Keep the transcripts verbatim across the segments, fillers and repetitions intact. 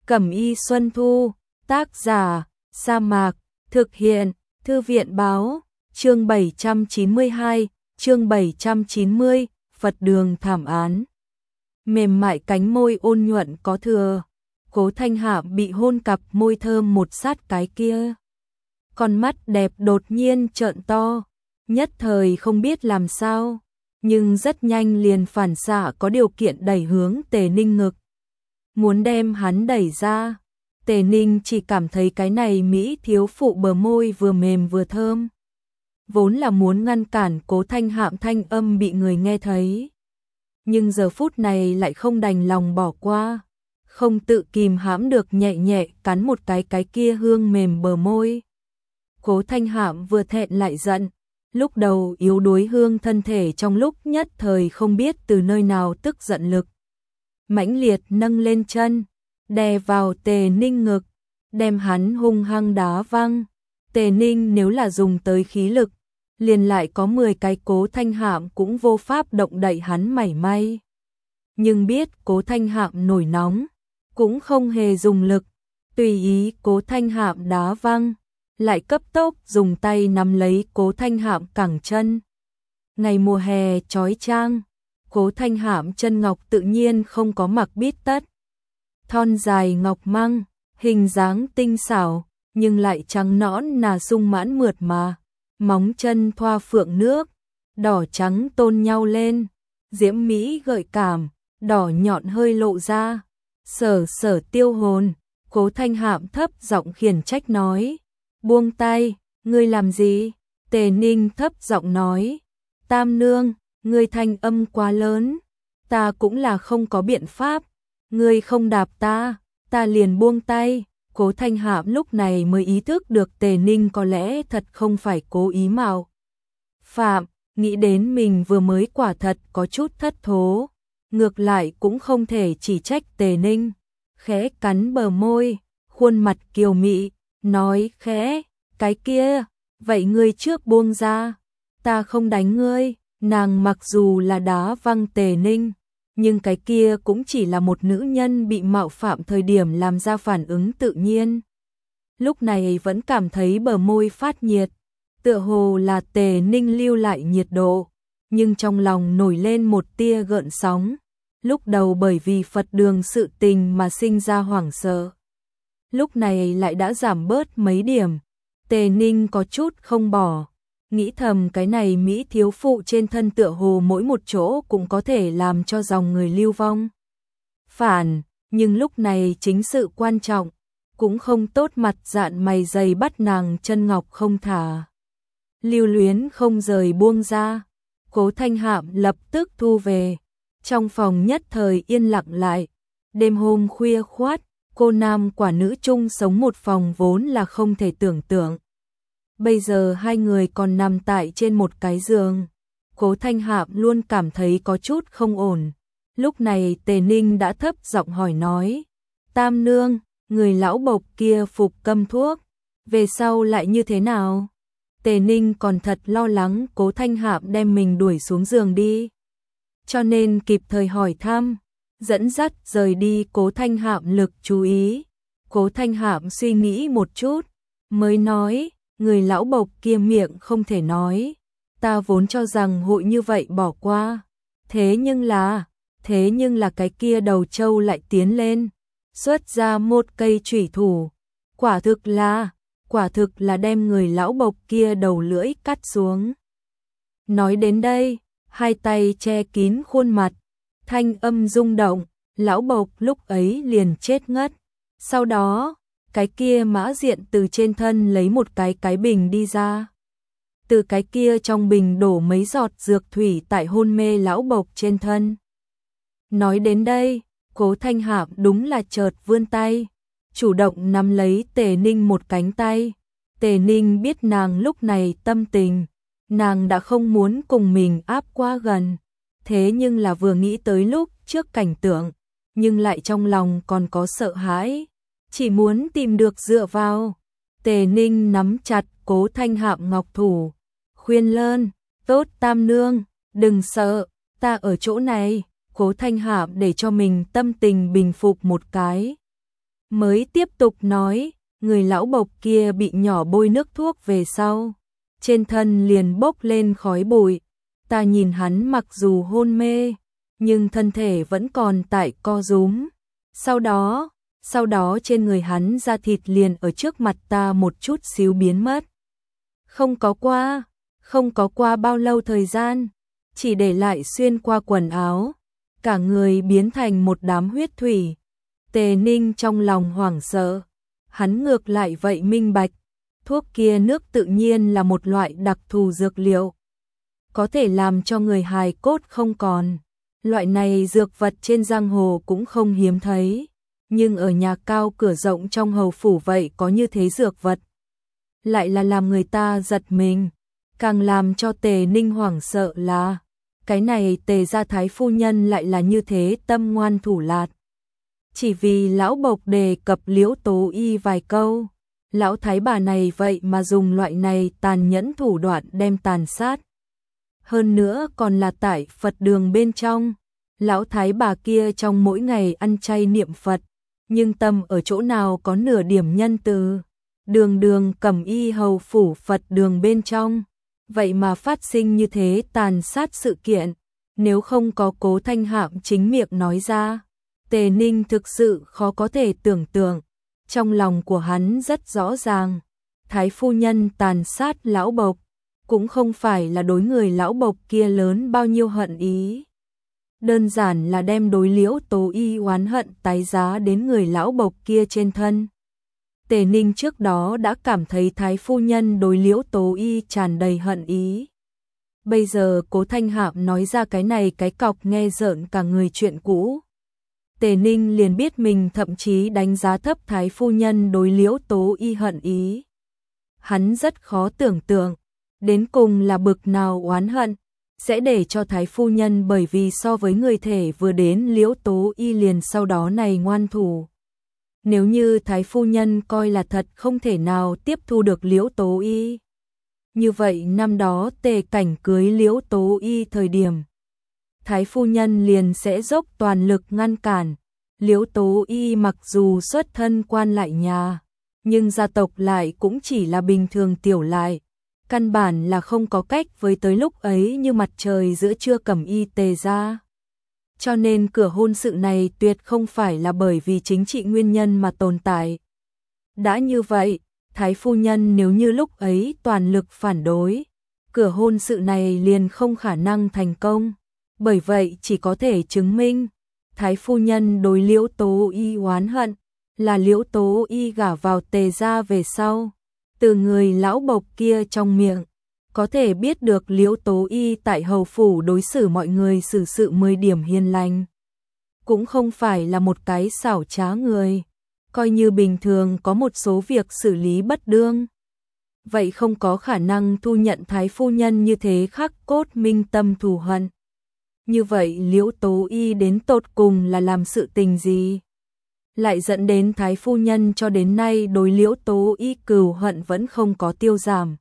Cẩm y Xuân Thu, tác giả, Sa Mạc, thực hiện, Thư viện báo, chương bảy trăm chín mươi hai, chương bảy trăm chín mươi, Phật đường thảm án. Mềm mại cánh môi ôn nhuận có thừa, Cố Thanh Hạm bị hôn cặp môi thơm một sát cái kia. Con mắt đẹp đột nhiên trợn to, nhất thời không biết làm sao, nhưng rất nhanh liền phản xạ có điều kiện đẩy hướng Tề Ninh ngực. Muốn đem hắn đẩy ra, Tề Ninh chỉ cảm thấy cái này mỹ thiếu phụ bờ môi vừa mềm vừa thơm. Vốn là muốn ngăn cản Cố Thanh Hạm thanh âm bị người nghe thấy, nhưng giờ phút này lại không đành lòng bỏ qua, không tự kìm hãm được nhẹ nhẹ cắn một cái cái kia hương mềm bờ môi. Cố Thanh Hạm vừa thẹn lại giận, lúc đầu yếu đuối hương thân thể trong lúc nhất thời không biết từ nơi nào tức giận lực mãnh liệt nâng lên chân, đè vào Tề Ninh ngực, đem hắn hung hăng đá văng. Tề Ninh nếu là dùng tới khí lực, liền lại có mười cái Cố Thanh Hạm cũng vô pháp động đậy hắn mảy may. Nhưng biết Cố Thanh Hạm nổi nóng, cũng không hề dùng lực, tùy ý Cố Thanh Hạm đá văng, lại cấp tốc dùng tay nắm lấy Cố Thanh Hạm cẳng chân. Ngày mùa hè chói chang, Cố Thanh Hạm chân ngọc tự nhiên không có mặc bít tất. Thon dài ngọc măng, hình dáng tinh xảo, nhưng lại trắng nõn nà sung mãn mượt mà. Móng chân thoa phượng nước, đỏ trắng tôn nhau lên, diễm mỹ gợi cảm, đỏ nhọn hơi lộ ra. Sở sở tiêu hồn, Cố Thanh Hạm thấp giọng khiển trách nói. Buông tay, ngươi làm gì? Tề Ninh thấp giọng nói. Tam nương, ngươi thanh âm quá lớn, ta cũng là không có biện pháp, ngươi không đạp ta, ta liền buông tay. Cố Thanh Hạm lúc này mới ý thức được Tề Ninh có lẽ thật không phải cố ý mạo phạm, nghĩ đến mình vừa mới quả thật có chút thất thố, ngược lại cũng không thể chỉ trách Tề Ninh, khẽ cắn bờ môi, khuôn mặt kiều mị, nói khẽ, cái kia, vậy ngươi trước buông ra, ta không đánh ngươi. Nàng mặc dù là đá văng Tề Ninh, nhưng cái kia cũng chỉ là một nữ nhân bị mạo phạm thời điểm làm ra phản ứng tự nhiên. Lúc này vẫn cảm thấy bờ môi phát nhiệt, tựa hồ là Tề Ninh lưu lại nhiệt độ, nhưng trong lòng nổi lên một tia gợn sóng. Lúc đầu bởi vì Phật đường sự tình mà sinh ra hoảng sợ, lúc này lại đã giảm bớt mấy điểm. Tề Ninh có chút không bỏ, nghĩ thầm cái này mỹ thiếu phụ trên thân tựa hồ mỗi một chỗ cũng có thể làm cho dòng người lưu vong. Phản, nhưng lúc này chính sự quan trọng, cũng không tốt mặt dạn mày dày bắt nàng chân ngọc không thả. Lưu luyến không rời buông ra, Cố Thanh Hạm lập tức thu về, trong phòng nhất thời yên lặng lại. Đêm hôm khuya khoát, cô nam quả nữ chung sống một phòng vốn là không thể tưởng tượng. Bây giờ hai người còn nằm tại trên một cái giường, Cố Thanh Hạm luôn cảm thấy có chút không ổn. Lúc này Tề Ninh đã thấp giọng hỏi nói, Tam nương, người lão bộc kia phục câm thuốc, về sau lại như thế nào? Tề Ninh còn thật lo lắng Cố Thanh Hạm đem mình đuổi xuống giường đi, cho nên kịp thời hỏi thăm, dẫn dắt rời đi Cố Thanh Hạm lực chú ý. Cố Thanh Hạm suy nghĩ một chút, mới nói, người lão bộc kia miệng không thể nói, ta vốn cho rằng hội như vậy bỏ qua, thế nhưng là, thế nhưng là cái kia đầu trâu lại tiến lên, xuất ra một cây chủy thủ, quả thực là, quả thực là đem người lão bộc kia đầu lưỡi cắt xuống. Nói đến đây, hai tay che kín khuôn mặt, thanh âm rung động, lão bộc lúc ấy liền chết ngất. Sau đó, cái kia mã diện từ trên thân lấy một cái cái bình đi ra. Từ cái kia trong bình đổ mấy giọt dược thủy tại hôn mê lão bộc trên thân. Nói đến đây, Cố Thanh Hạm đúng là chợt vươn tay, chủ động nắm lấy Tề Ninh một cánh tay. Tề Ninh biết nàng lúc này tâm tình, nàng đã không muốn cùng mình áp quá gần, thế nhưng là vừa nghĩ tới lúc trước cảnh tượng, nhưng lại trong lòng còn có sợ hãi, chỉ muốn tìm được dựa vào. Tề Ninh nắm chặt Cố Thanh Hạm ngọc thủ, khuyên lơn, tốt Tam nương, đừng sợ, ta ở chỗ này. Cố Thanh Hạm để cho mình tâm tình bình phục một cái, mới tiếp tục nói, người lão bộc kia bị nhỏ bôi nước thuốc về sau, trên thân liền bốc lên khói bụi, ta nhìn hắn mặc dù hôn mê, nhưng thân thể vẫn còn tại co rúm. Sau đó, sau đó trên người hắn da thịt liền ở trước mặt ta một chút xíu biến mất. Không có qua, không có qua bao lâu thời gian, chỉ để lại xuyên qua quần áo, cả người biến thành một đám huyết thủy. Tề Ninh trong lòng hoảng sợ, hắn ngược lại vậy minh bạch, thuốc kia nước tự nhiên là một loại đặc thù dược liệu, có thể làm cho người hài cốt không còn. Loại này dược vật trên giang hồ cũng không hiếm thấy, nhưng ở nhà cao cửa rộng trong hầu phủ vậy có như thế dược vật, lại là làm người ta giật mình. Càng làm cho Tề Ninh hoảng sợ là, cái này Tề gia thái phu nhân lại là như thế tâm ngoan thủ lạt. Chỉ vì lão bộc đề cập Liễu Tố Y vài câu, lão thái bà này vậy mà dùng loại này tàn nhẫn thủ đoạn đem tàn sát. Hơn nữa còn là tại Phật đường bên trong, lão thái bà kia trong mỗi ngày ăn chay niệm Phật, nhưng tâm ở chỗ nào có nửa điểm nhân từ. Đường đường cẩm y hầu phủ Phật đường bên trong, vậy mà phát sinh như thế tàn sát sự kiện, nếu không có Cố Thanh Hạm chính miệng nói ra, Tề Ninh thực sự khó có thể tưởng tượng. Trong lòng của hắn rất rõ ràng, thái phu nhân tàn sát lão bộc, cũng không phải là đối người lão bộc kia lớn bao nhiêu hận ý. Đơn giản là đem đối Liễu Tố Y oán hận tái giá đến người lão bộc kia trên thân. Tề Ninh trước đó đã cảm thấy thái phu nhân đối Liễu Tố Y tràn đầy hận ý. Bây giờ Cố Thanh Hạm nói ra cái này cái cọc nghe rợn cả người chuyện cũ. Tề Ninh liền biết mình thậm chí đánh giá thấp thái phu nhân đối Liễu Tố Y hận ý. Hắn rất khó tưởng tượng, đến cùng là bực nào oán hận, sẽ để cho thái phu nhân bởi vì so với người thể vừa đến Liễu Tố Y liền sau đó này ngoan thủ. Nếu như thái phu nhân coi là thật không thể nào tiếp thu được Liễu Tố Y, như vậy năm đó Tề Cảnh cưới Liễu Tố Y thời điểm, thái phu nhân liền sẽ dốc toàn lực ngăn cản. Liễu Tố Y mặc dù xuất thân quan lại nhà, nhưng gia tộc lại cũng chỉ là bình thường tiểu lại, căn bản là không có cách với tới lúc ấy như mặt trời giữa trưa cẩm y Tề gia. Cho nên cửa hôn sự này tuyệt không phải là bởi vì chính trị nguyên nhân mà tồn tại. Đã như vậy, thái phu nhân nếu như lúc ấy toàn lực phản đối, cửa hôn sự này liền không khả năng thành công. Bởi vậy chỉ có thể chứng minh, thái phu nhân đối Liễu Tố Y oán hận, là Liễu Tố Y gả vào Tề gia về sau. Từ người lão bộc kia trong miệng, có thể biết được Liễu Tố Y tại hầu phủ đối xử mọi người xử sự mười điểm hiền lành. Cũng không phải là một cái xảo trá người, coi như bình thường có một số việc xử lý bất đương. Vậy không có khả năng thu nhận thái phu nhân như thế khắc cốt minh tâm thù hận. Như vậy Liễu Tố Y đến tột cùng là làm sự tình gì? Lại dẫn đến thái phu nhân cho đến nay đối Liễu Tố Y cừu hận vẫn không có tiêu giảm.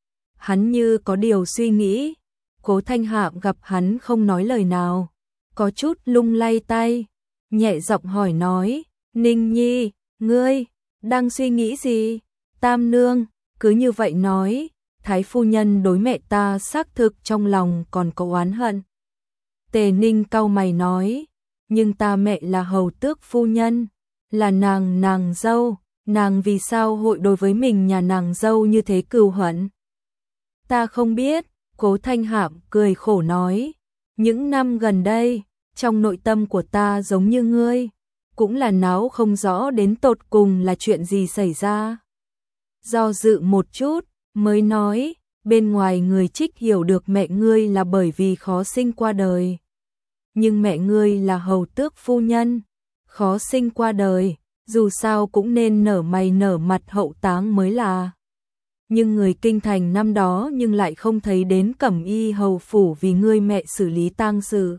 Hắn như có điều suy nghĩ, Cố Thanh Hạm gặp hắn không nói lời nào, có chút lung lay tay, nhẹ giọng hỏi nói, Ninh Nhi, ngươi, đang suy nghĩ gì? Tam nương, cứ như vậy nói, thái phu nhân đối mẹ ta xác thực trong lòng còn có oán hận. Tề Ninh cau mày nói, nhưng ta mẹ là hầu tước phu nhân, là nàng nàng dâu, nàng vì sao hội đối với mình nhà nàng dâu như thế cừu hận? Ta không biết, Cố Thanh Hạm cười khổ nói, những năm gần đây, trong nội tâm của ta giống như ngươi, cũng là náo không rõ đến tột cùng là chuyện gì xảy ra. Do dự một chút, mới nói, bên ngoài người trích hiểu được mẹ ngươi là bởi vì khó sinh qua đời. Nhưng mẹ ngươi là hầu tước phu nhân, khó sinh qua đời, dù sao cũng nên nở mày nở mặt hậu táng mới là. Nhưng người kinh thành năm đó nhưng lại không thấy đến cẩm y hầu phủ vì ngươi mẹ xử lý tang sự.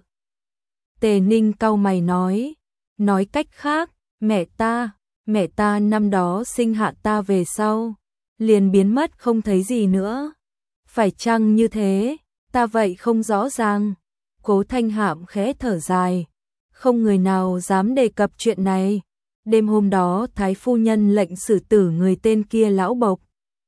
Tề Ninh cau mày nói, nói cách khác, mẹ ta, mẹ ta năm đó sinh hạ ta về sau, liền biến mất không thấy gì nữa. Phải chăng như thế, ta vậy không rõ ràng. Cố Thanh Hạm khẽ thở dài, không người nào dám đề cập chuyện này, Đêm hôm đó Thái phu nhân lệnh xử tử người tên kia lão bộc.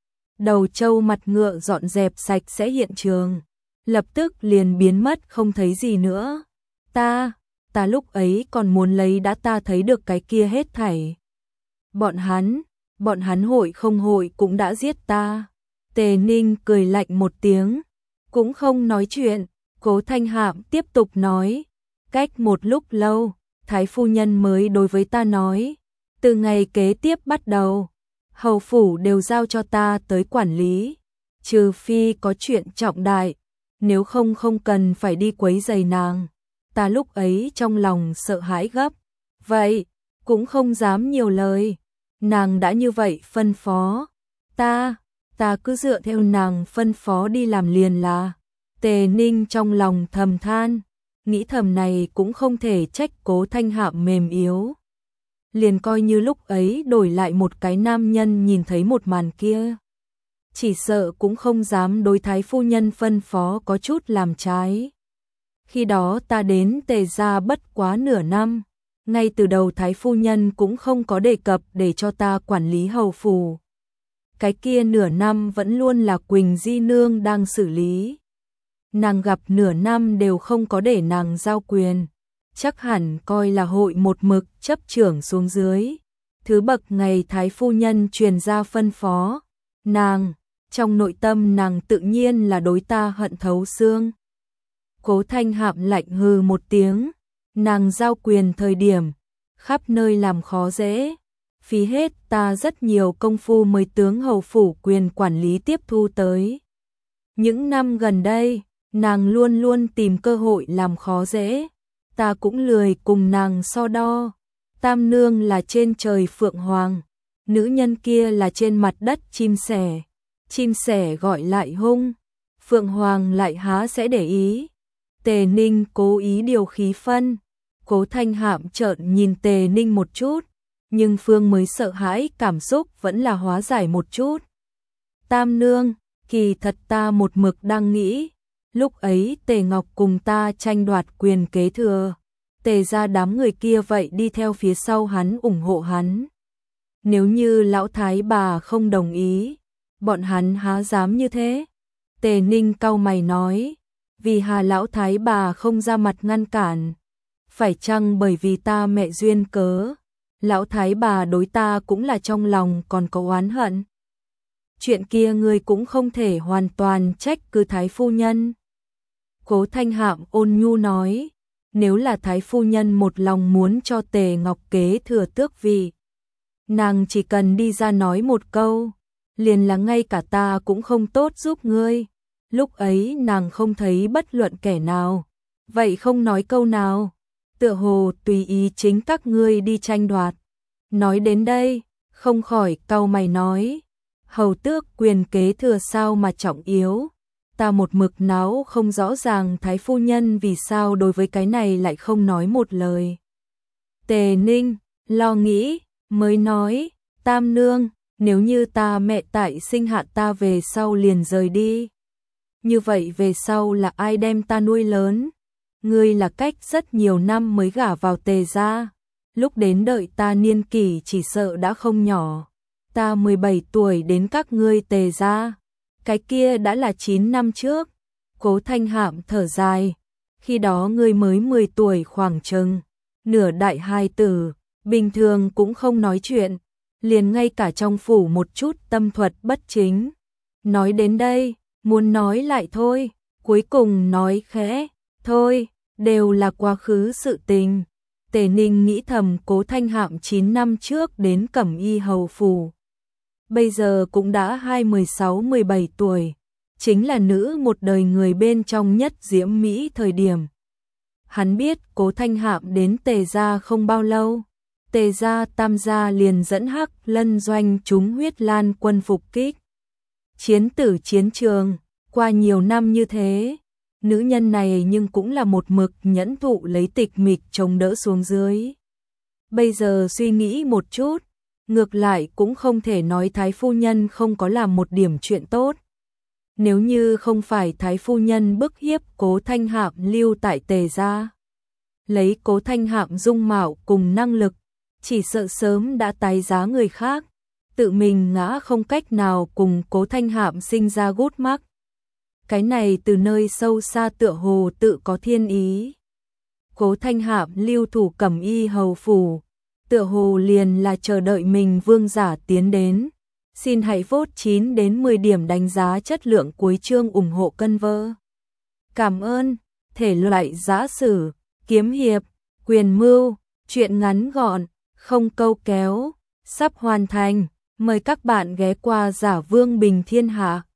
Đầu trâu mặt ngựa dọn dẹp sạch sẽ hiện trường, lập tức liền biến mất không thấy gì nữa. Ta, ta lúc ấy còn muốn lấy đã ta thấy được cái kia hết thảy. Bọn hắn, bọn hắn hội không hội cũng đã giết ta. Tề Ninh cười lạnh một tiếng, cũng không nói chuyện. Cố Thanh Hạm tiếp tục nói, cách một lúc lâu, Thái phu nhân mới đối với ta nói, từ ngày kế tiếp bắt đầu, hầu phủ đều giao cho ta tới quản lý, trừ phi có chuyện trọng đại, nếu không không cần phải đi quấy rầy nàng. Ta lúc ấy trong lòng sợ hãi gấp, vậy cũng không dám nhiều lời. Nàng đã như vậy phân phó, ta, ta cứ dựa theo nàng phân phó đi làm liền là. Tề Ninh trong lòng thầm than, nghĩ thầm này cũng không thể trách Cố Thanh Hạm mềm yếu. Liền coi như lúc ấy đổi lại một cái nam nhân nhìn thấy một màn kia, chỉ sợ cũng không dám đối Thái phu nhân phân phó có chút làm trái. Khi đó ta đến Tề gia bất quá nửa năm, ngay từ đầu Thái phu nhân cũng không có đề cập để cho ta quản lý hầu phủ. Cái kia nửa năm vẫn luôn là Quỳnh Di Nương đang xử lý. Nàng gặp nửa năm đều không có để nàng giao quyền, chắc hẳn coi là hội một mực chấp trưởng xuống dưới. Thứ bậc ngày Thái phu nhân truyền ra phân phó, nàng, trong nội tâm nàng tự nhiên là đối ta hận thấu xương. Cố Thanh Hạm lạnh hừ một tiếng, nàng giao quyền thời điểm, khắp nơi làm khó dễ, phí hết ta rất nhiều công phu mới tướng hầu phủ quyền quản lý tiếp thu tới. Những năm gần đây, nàng luôn luôn tìm cơ hội làm khó dễ, ta cũng lười cùng nàng so đo. Tam nương là trên trời phượng hoàng, nữ nhân kia là trên mặt đất chim sẻ, chim sẻ gọi lại hung, phượng hoàng lại há sẽ để ý. Tề Ninh cố ý điều khí phân, Cố Thanh Hạm trợn nhìn Tề Ninh một chút, nhưng Phương mới sợ hãi cảm xúc vẫn là hóa giải một chút. Tam nương, kỳ thật ta một mực đang nghĩ, lúc ấy Tề Ngọc cùng ta tranh đoạt quyền kế thừa, Tề ra đám người kia vậy đi theo phía sau hắn ủng hộ hắn. Nếu như lão thái bà không đồng ý, bọn hắn há dám như thế? Tề Ninh cau mày nói, vì hà lão thái bà không ra mặt ngăn cản, phải chăng bởi vì ta mẹ duyên cớ, lão thái bà đối ta cũng là trong lòng còn có oán hận. Chuyện kia ngươi cũng không thể hoàn toàn trách cứ Thái phu nhân. Cố Thanh Hạm ôn nhu nói, nếu là Thái phu nhân một lòng muốn cho Tề Ngọc kế thừa tước vị, nàng chỉ cần đi ra nói một câu, liền là ngay cả ta cũng không tốt giúp ngươi. Lúc ấy nàng không thấy bất luận kẻ nào, vậy không nói câu nào, tựa hồ tùy ý chính các ngươi đi tranh đoạt. Nói đến đây, không khỏi cau mày nói, hầu tước quyền kế thừa sao mà trọng yếu, ta một mực náo không rõ ràng Thái phu nhân vì sao đối với cái này lại không nói một lời. Tề Ninh lo nghĩ, mới nói, Tam nương, nếu như ta mẹ tại sinh hạ ta về sau liền rời đi, như vậy về sau là ai đem ta nuôi lớn? Ngươi là cách rất nhiều năm mới gả vào Tề gia, lúc đến đợi ta niên kỷ chỉ sợ đã không nhỏ. Ta mười bảy tuổi đến các ngươi Tề gia, cái kia đã là chín năm trước. Cố Thanh Hạm thở dài, khi đó ngươi mới mười tuổi khoảng chừng, nửa đại hài tử, bình thường cũng không nói chuyện, liền ngay cả trong phủ một chút tâm thuật bất chính. Nói đến đây, muốn nói lại thôi, cuối cùng nói khẽ, thôi, đều là quá khứ sự tình. Tề Ninh nghĩ thầm Cố Thanh Hạm chín năm trước đến Cẩm Y hầu phủ, bây giờ cũng đã hai mười sáu mười bảy tuổi, chính là nữ một đời người bên trong nhất diễm mỹ thời điểm. Hắn biết Cố Thanh Hạm đến Tề gia không bao lâu, Tề gia Tam gia liền dẫn Hắc Lân doanh chúng huyết lan quân phục kích. Chiến tử chiến trường, qua nhiều năm như thế, nữ nhân này nhưng cũng là một mực nhẫn thụ lấy tịch mịch chống đỡ xuống dưới. Bây giờ suy nghĩ một chút, ngược lại cũng không thể nói Thái phu nhân không có làm một điểm chuyện tốt. Nếu như không phải Thái phu nhân bức hiếp Cố Thanh Hạm lưu tại Tề gia, lấy Cố Thanh Hạm dung mạo cùng năng lực, chỉ sợ sớm đã tái giá người khác, tự mình ngã không cách nào cùng Cố Thanh Hạm sinh ra gút mắc. Cái này từ nơi sâu xa tựa hồ tự có thiên ý. Cố Thanh Hạm lưu thủ Cẩm Y hầu phủ, tựa hồ liền là chờ đợi mình vương giả tiến đến. Xin hãy vote chín đến mười điểm đánh giá chất lượng cuối chương ủng hộ cân vơ. Cảm ơn. Thể loại giã sử, kiếm hiệp, quyền mưu, truyện ngắn gọn, không câu kéo, sắp hoàn thành. Mời các bạn ghé qua Giả Vương Bình Thiên Hạ.